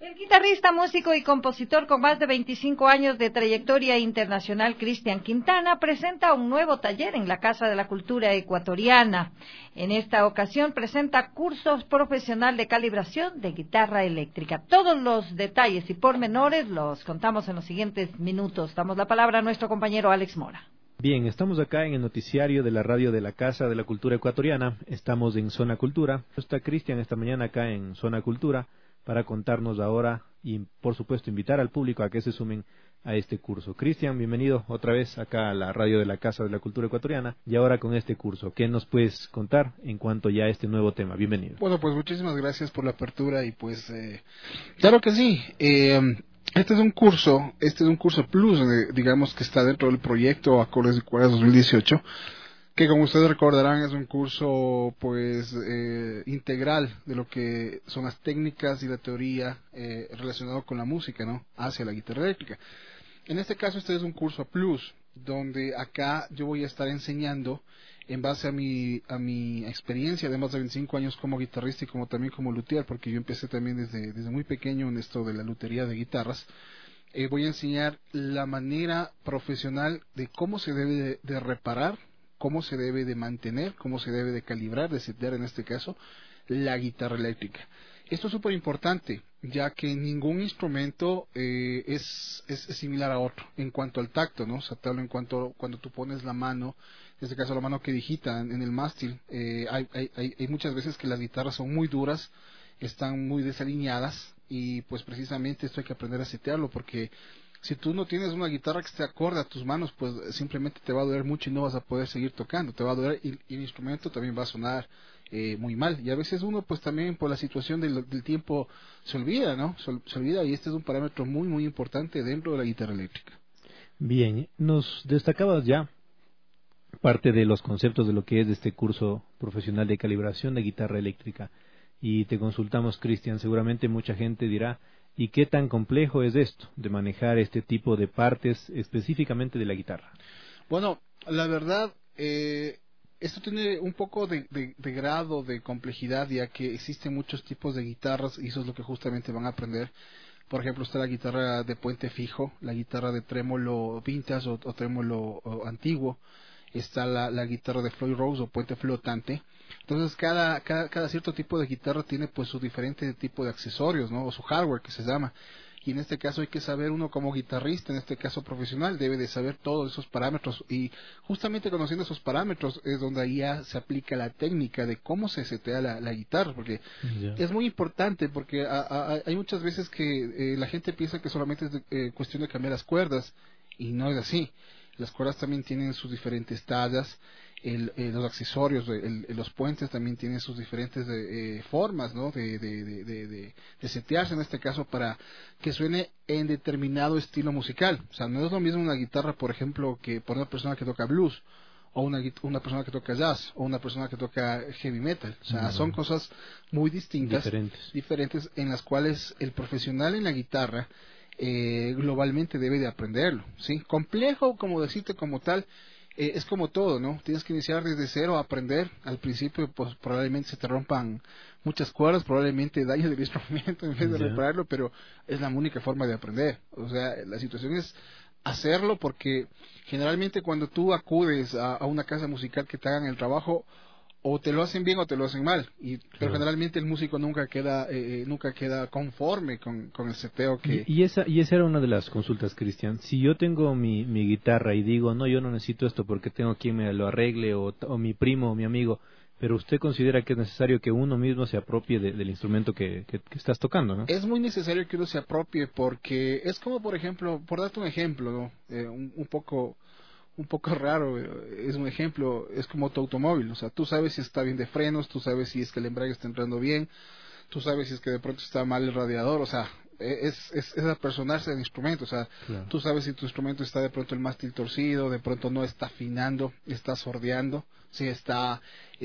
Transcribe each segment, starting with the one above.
El guitarrista, músico y compositor con más de 25 años de trayectoria internacional, Cristian Quintana, presenta un nuevo taller en la Casa de la Cultura Ecuatoriana. En esta ocasión presenta cursos profesional de calibración de guitarra eléctrica. Todos los detalles y pormenores los contamos en los siguientes minutos. Damos la palabra a nuestro compañero Alex Mora. Bien, estamos acá en el noticiario de la radio de la Casa de la Cultura Ecuatoriana. Estamos en Zona Cultura. Está Cristian esta mañana acá en Zona Cultura para contarnos ahora y, por supuesto, invitar al público a que se sumen a este curso. Cristian, bienvenido otra vez acá a la radio de la Casa de la Cultura Ecuatoriana y ahora con este curso. ¿Qué nos puedes contar en cuanto ya a este nuevo tema? Bienvenido. Bueno, pues muchísimas gracias por la apertura y pues, claro que sí. Este es un curso plus, digamos que está dentro del proyecto Acordes y Cuerdas 2018. Que como ustedes recordarán es un curso pues integral de lo que son las técnicas y la teoría relacionado con la música, ¿no? Hacia la guitarra eléctrica. En este caso este es un curso plus, donde acá yo voy a estar enseñando en base a mi experiencia de más de 25 años como guitarrista y como también como luthier, porque yo empecé también desde muy pequeño en esto de la lutería de guitarras. Voy a enseñar la manera profesional de cómo se debe de reparar, cómo se debe de mantener, cómo se debe de calibrar, de setear en este caso, la guitarra eléctrica. Esto es súper importante, ya que ningún instrumento es similar a otro en cuanto al tacto, ¿no? O sea, te hablo en cuanto cuando tú pones la mano, en este caso la mano que digita en el mástil, hay muchas veces que las guitarras son muy duras, están muy desalineadas y pues precisamente esto hay que aprender a setearlo porque si tú no tienes una guitarra que esté acorde a tus manos, pues simplemente te va a doler mucho y no vas a poder seguir tocando, te va a doler y el instrumento también va a sonar muy mal. Y a veces uno pues también por la situación del tiempo se olvida, ¿no? Se olvida y este es un parámetro muy muy importante dentro de la guitarra eléctrica. Bien, nos destacabas ya parte de los conceptos de lo que es este curso profesional de calibración de guitarra eléctrica. Y te consultamos, Cristian, seguramente mucha gente dirá, ¿y qué tan complejo es esto de manejar este tipo de partes específicamente de la guitarra? Bueno, la verdad, esto tiene un poco de grado de complejidad, ya que existen muchos tipos de guitarras y eso es lo que justamente van a aprender. Por ejemplo, está la guitarra de puente fijo, la guitarra de trémolo vintage o trémolo antiguo. Está la guitarra de Floyd Rose o puente flotante. Entonces cada cierto tipo de guitarra tiene pues su diferente tipo de accesorios, ¿no? O su hardware que se llama. Y en este caso hay que saber uno como guitarrista, en este caso profesional, debe de saber todos esos parámetros y justamente conociendo esos parámetros es donde ahí ya se aplica la técnica de cómo se setea la guitarra, porque es muy importante, porque hay muchas veces que la gente piensa que solamente es cuestión de cambiar las cuerdas y no es así. Las cuerdas también tienen sus diferentes tallas, los accesorios, los puentes también tienen sus diferentes formas, ¿no? de setearse en este caso para que suene en determinado estilo musical. O sea, no es lo mismo una guitarra, por ejemplo, que por una persona que toca blues, o una persona que toca jazz, o una persona que toca heavy metal. O sea, son cosas muy distintas, diferentes en las cuales el profesional en la guitarra globalmente debe de aprenderlo, ¿sí? Complejo, como decirte como tal, es como todo, ¿no? Tienes que iniciar desde cero a aprender. Al principio, pues probablemente se te rompan muchas cuerdas, probablemente dañes el instrumento en vez de repararlo, pero es la única forma de aprender. O sea, la situación es hacerlo porque generalmente cuando tú acudes a una casa musical que te hagan el trabajo, o te lo hacen bien o te lo hacen mal, pero generalmente el músico nunca queda conforme con el seteo que... Y esa era una de las consultas, Cristian. Si yo tengo mi guitarra y digo, no, yo no necesito esto porque tengo quien me lo arregle, o mi primo o mi amigo, pero usted considera que es necesario que uno mismo se apropie del instrumento que estás tocando, ¿no? Es muy necesario que uno se apropie porque es como, por ejemplo, por darte un ejemplo, ¿no? Un poco raro, es un ejemplo, es como tu automóvil, o sea, tú sabes si está bien de frenos, tú sabes si es que el embrague está entrando bien, tú sabes si es que de pronto está mal el radiador, o sea, es apersonarse del instrumento, o sea, tú sabes si tu instrumento está de pronto el mástil torcido, de pronto no está afinando, está sordeando, si está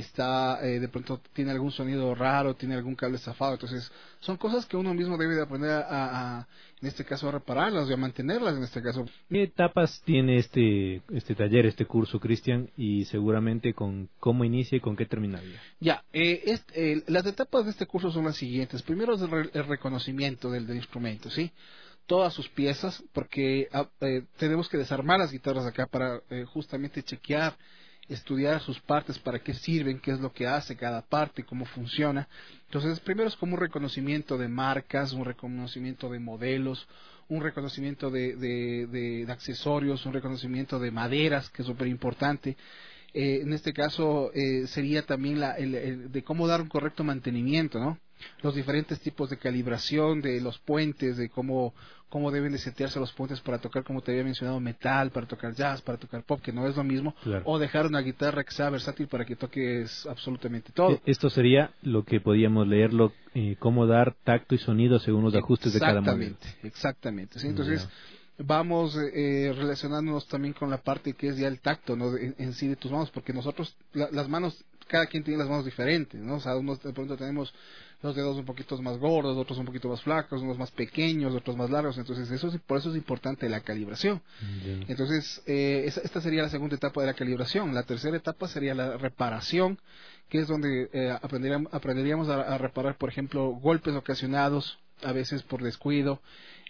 de pronto tiene algún sonido raro, tiene algún cable zafado. Entonces son cosas que uno mismo debe de aprender en este caso a repararlas y a mantenerlas en este caso. ¿Qué etapas tiene este taller, este curso, Cristian, y seguramente con cómo inicia y con qué terminaría? Ya, las etapas de este curso son las siguientes. Primero es el reconocimiento del instrumento, ¿sí? Todas sus piezas, porque tenemos que desarmar las guitarras acá para justamente chequear, estudiar sus partes, para qué sirven, qué es lo que hace cada parte, cómo funciona. Entonces, primero es como un reconocimiento de marcas, un reconocimiento de modelos, un reconocimiento de accesorios, un reconocimiento de maderas, que es súper importante. En este caso sería también de cómo dar un correcto mantenimiento, ¿no? Los diferentes tipos de calibración de los puentes, de cómo deben de setearse los puentes para tocar, como te había mencionado, metal, para tocar jazz, para tocar pop, que no es lo mismo, claro. O dejar una guitarra que sea versátil para que toques absolutamente todo. Esto sería lo que podíamos leerlo, cómo dar tacto y sonido según los ajustes de cada modelo. Exactamente, ¿sí? Entonces, vamos relacionándonos también con la parte que es ya el tacto, ¿no? En sí de tus manos, porque nosotros, las manos, cada quien tiene las manos diferentes, ¿no? O sea, unos de pronto tenemos los dedos un poquito más gordos, otros un poquito más flacos, unos más pequeños, otros más largos. Entonces, por eso es importante la calibración. Entonces, esta sería la segunda etapa de la calibración. La tercera etapa sería la reparación, que es donde aprenderíamos a reparar, por ejemplo, golpes ocasionados, a veces por descuido,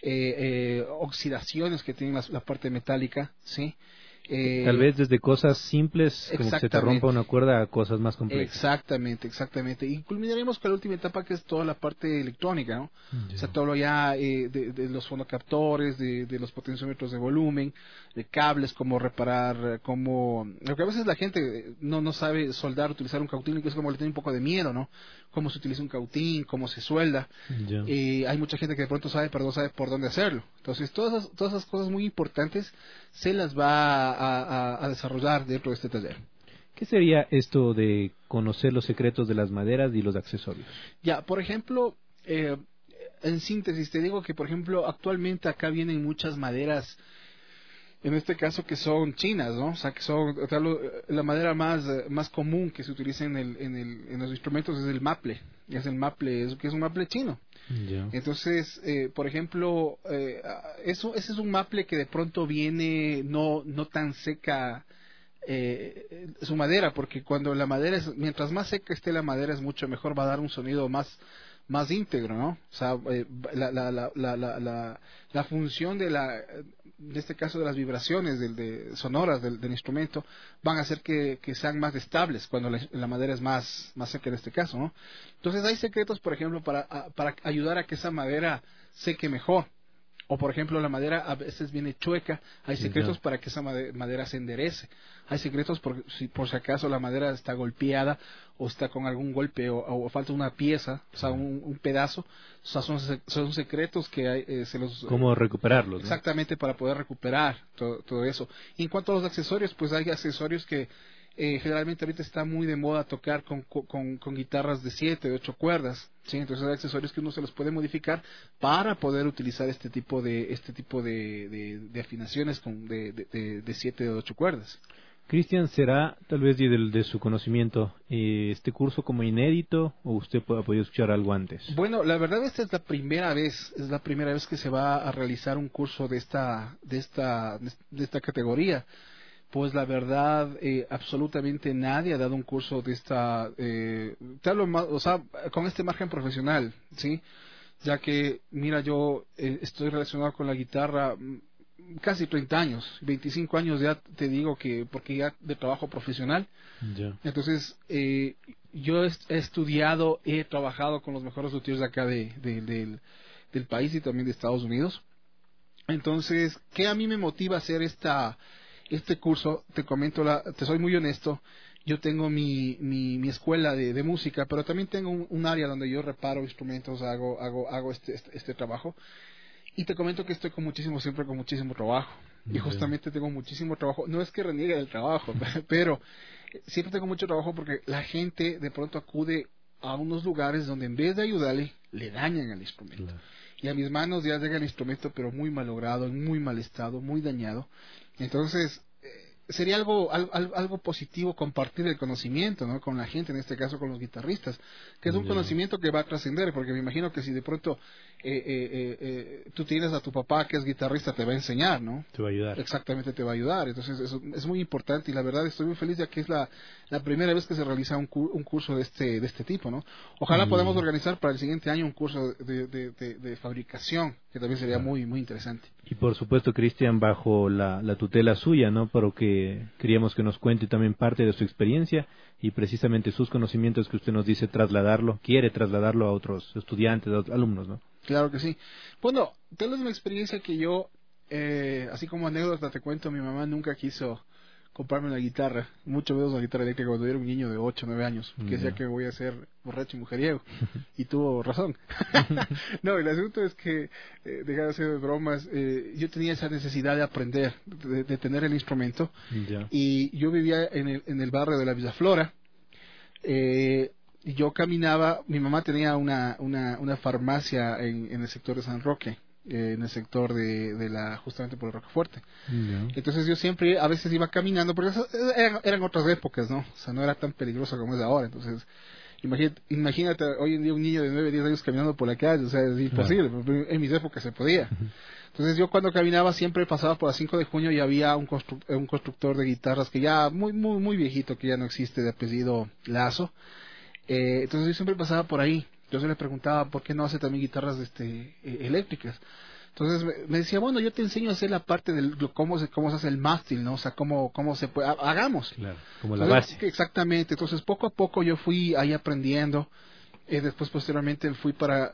oxidaciones que tiene la parte metálica, ¿sí? Tal vez desde cosas simples, como que se te rompa una cuerda, a cosas más complejas. Exactamente. Y culminaremos con la última etapa, que es toda la parte electrónica, ¿no? O sea, todo ya de los fonocaptores, de los potenciómetros de volumen, de cables, cómo reparar, lo que a veces la gente no sabe soldar, utilizar un cautín, que es como le tiene un poco de miedo, ¿no? Cómo se utiliza un cautín, cómo se suelda. Hay mucha gente que de pronto sabe, pero no sabe por dónde hacerlo. Entonces, todas esas cosas muy importantes se las va a desarrollar dentro de este taller. ¿Qué sería esto de conocer los secretos de las maderas y los accesorios? Ya, por ejemplo, en síntesis te digo que, por ejemplo, actualmente acá vienen muchas maderas, en este caso que son chinas, ¿no? O sea, que son la madera más común que se utiliza en los instrumentos es el maple. Que es un maple chino. Entonces, por ejemplo, ese es un maple que de pronto viene no tan seca su madera, porque cuando la madera mientras más seca esté la madera, es mucho mejor, va a dar un sonido más íntegro, ¿no? O sea, la función de este caso de las vibraciones sonoras del instrumento van a hacer que sean más estables cuando la madera es más seca en este caso, ¿no? Entonces hay secretos, por ejemplo, para ayudar a que esa madera seque mejor. O, por ejemplo, la madera a veces viene chueca. Hay secretos para que esa madera se enderece. Hay secretos por si acaso la madera está golpeada o está con algún golpe o falta una pieza, o sea, un pedazo. O sea, son secretos que hay, ¿Cómo recuperarlos? Exactamente, para poder recuperar todo eso. Y en cuanto a los accesorios, pues hay accesorios que generalmente ahorita está muy de moda tocar con guitarras de 7, de 8 cuerdas, ¿sí? Entonces hay accesorios que uno se los puede modificar para poder utilizar este tipo de afinaciones de 7 o 8 cuerdas. Cristian, ¿será tal vez de su conocimiento este curso como inédito o usted ha podido escuchar algo antes? Bueno, la verdad esta es la primera vez que se va a realizar un curso de esta categoría. Pues la verdad, absolutamente nadie ha dado un curso de te hablo más, o sea, con este margen profesional, ¿sí? Ya que, mira, yo estoy relacionado con la guitarra casi 30 años, 25 años ya te digo porque ya de trabajo profesional. Entonces, yo he estudiado, he trabajado con los mejores luthiers de acá del país y también de Estados Unidos. Entonces, ¿qué a mí me motiva a hacer este curso? Te comento, te soy muy honesto, yo tengo mi escuela de música, pero también tengo un área donde yo reparo instrumentos, hago este trabajo, y te comento que estoy siempre con muchísimo trabajo, y justamente tengo muchísimo trabajo, no es que reniegue del trabajo, pero siempre tengo mucho trabajo porque la gente de pronto acude a unos lugares donde en vez de ayudarle, le dañan el instrumento. Claro. Y a mis manos ya llega el instrumento, pero muy malogrado, en muy mal estado, muy dañado. Entonces, sería algo positivo compartir el conocimiento, ¿no? Con la gente, en este caso con los guitarristas, que es un conocimiento que va a trascender, porque me imagino que si de pronto tú tienes a tu papá que es guitarrista, te va a enseñar, ¿no? Te va a ayudar. Exactamente, te va a ayudar. Entonces, eso es muy importante y la verdad estoy muy feliz ya que es la primera vez que se realiza un curso de este tipo, ¿no? Ojalá podamos organizar para el siguiente año un curso de fabricación, que también sería muy, muy interesante. Y por supuesto, Cristian, bajo la tutela suya, ¿no? Pero que queríamos que nos cuente también parte de su experiencia y precisamente sus conocimientos que usted nos dice quiere trasladarlo a otros estudiantes, a otros alumnos, ¿no? Claro que sí. Bueno, tal vez una experiencia que yo, así como anécdota te cuento, mi mamá nunca quiso comprarme una guitarra, mucho menos una guitarra eléctrica cuando yo era un niño de 8 o 9 años, que decía que voy a ser borracho y mujeriego, y tuvo razón. No, el asunto es que, dejar de hacer bromas, yo tenía esa necesidad de aprender, de tener el instrumento, y yo vivía en el barrio de la Villa Flora, yo caminaba, mi mamá tenía una farmacia en el sector de San Roque, en el sector justamente por el Rocafuerte. Entonces yo siempre, a veces iba caminando, porque eran otras épocas, ¿no? O sea, no era tan peligroso como es ahora. Entonces, imagínate hoy en día un niño de 9, 10 años caminando por la calle, o sea, es imposible, pero en mis épocas se podía. Entonces yo cuando caminaba siempre pasaba por la 5 de junio y había un constructor de guitarras que ya muy, muy, muy viejito, que ya no existe, de apellido Lazo. Entonces yo siempre pasaba por ahí. Yo se le preguntaba por qué no hace también guitarras eléctricas. Entonces me decía, bueno, yo te enseño a hacer la parte de cómo se hace el mástil, ¿no? O sea, cómo se puede, hagamos. Claro, como la base. Exactamente. Entonces poco a poco yo fui ahí aprendiendo. Después posteriormente fui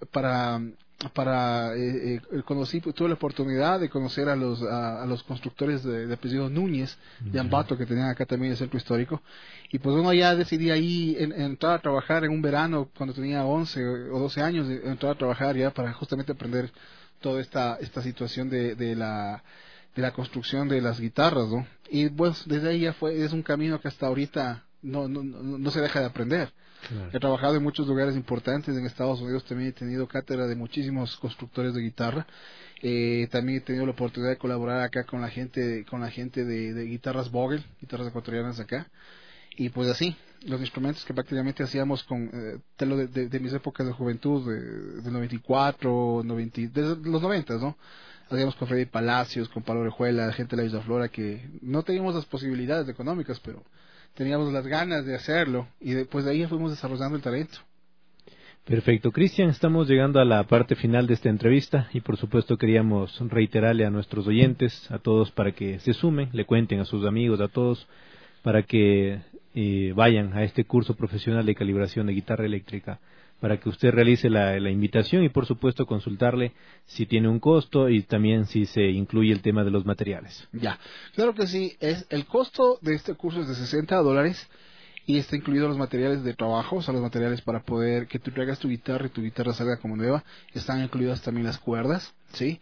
conocí, tuve la oportunidad de conocer a los constructores de apellido Núñez de Ambato, que tenían acá también el centro histórico, y pues uno ya decidí ahí entrar a trabajar en un verano cuando tenía 11 o 12 años, entrar a trabajar ya para justamente aprender toda esta situación de la construcción de las guitarras, ¿no? Y pues desde ahí ya es un camino que hasta ahorita no se deja de aprender. Claro. He trabajado en muchos lugares importantes en Estados Unidos, también he tenido cátedra de muchísimos constructores de guitarra, también he tenido la oportunidad de colaborar acá con la gente de guitarras Vogel, guitarras ecuatorianas acá, y pues así, los instrumentos que prácticamente hacíamos de mis épocas de juventud, del 94, desde los 90, ¿no? Hacíamos con Freddy Palacios, con Pablo Orejuela, gente de la Isla Flora, que no teníamos las posibilidades económicas, pero teníamos las ganas de hacerlo y después de ahí fuimos desarrollando el talento. Perfecto, Cristian, estamos llegando a la parte final de esta entrevista y por supuesto queríamos reiterarle a nuestros oyentes, a todos, para que se sumen, le cuenten a sus amigos, a todos, para que vayan a este curso profesional de calibración de guitarra eléctrica, para que usted realice la invitación y por supuesto consultarle si tiene un costo y también si se incluye el tema de los materiales. Ya, claro que sí. El costo de este curso es de $60 y está incluido los materiales de trabajo, o sea, los materiales para poder que tú traigas tu guitarra y tu guitarra salga como nueva. Están incluidas también las cuerdas, ¿sí?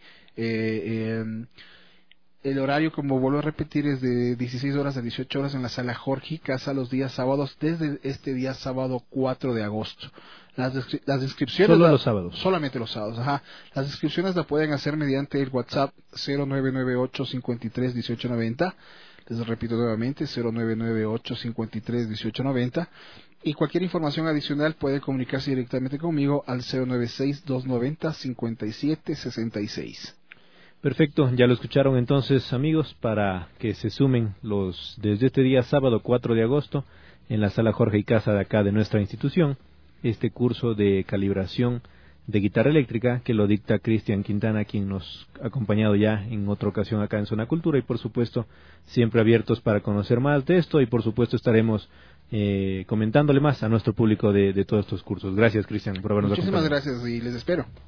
El horario, como vuelvo a repetir, es de 16 horas a 18 horas en la sala Jorge Casa los días sábados, desde este día sábado 4 de agosto. Las inscripciones... Solo los sábados. Solamente los sábados, ajá. Las inscripciones la pueden hacer mediante el WhatsApp 0998-53-1890. Les repito nuevamente, 0998-53-1890. Y cualquier información adicional puede comunicarse directamente conmigo al 096-290-5766. Perfecto, ya lo escucharon entonces, amigos, para que se sumen desde este día sábado 4 de agosto en la sala Jorge y Casa de acá de nuestra institución, este curso de calibración de guitarra eléctrica que lo dicta Cristian Quintana, quien nos ha acompañado ya en otra ocasión acá en Zona Cultura, y por supuesto siempre abiertos para conocer más de esto y por supuesto estaremos comentándole más a nuestro público de todos estos cursos. Gracias, Cristian, por habernos acompañado. Muchísimas gracias y les espero.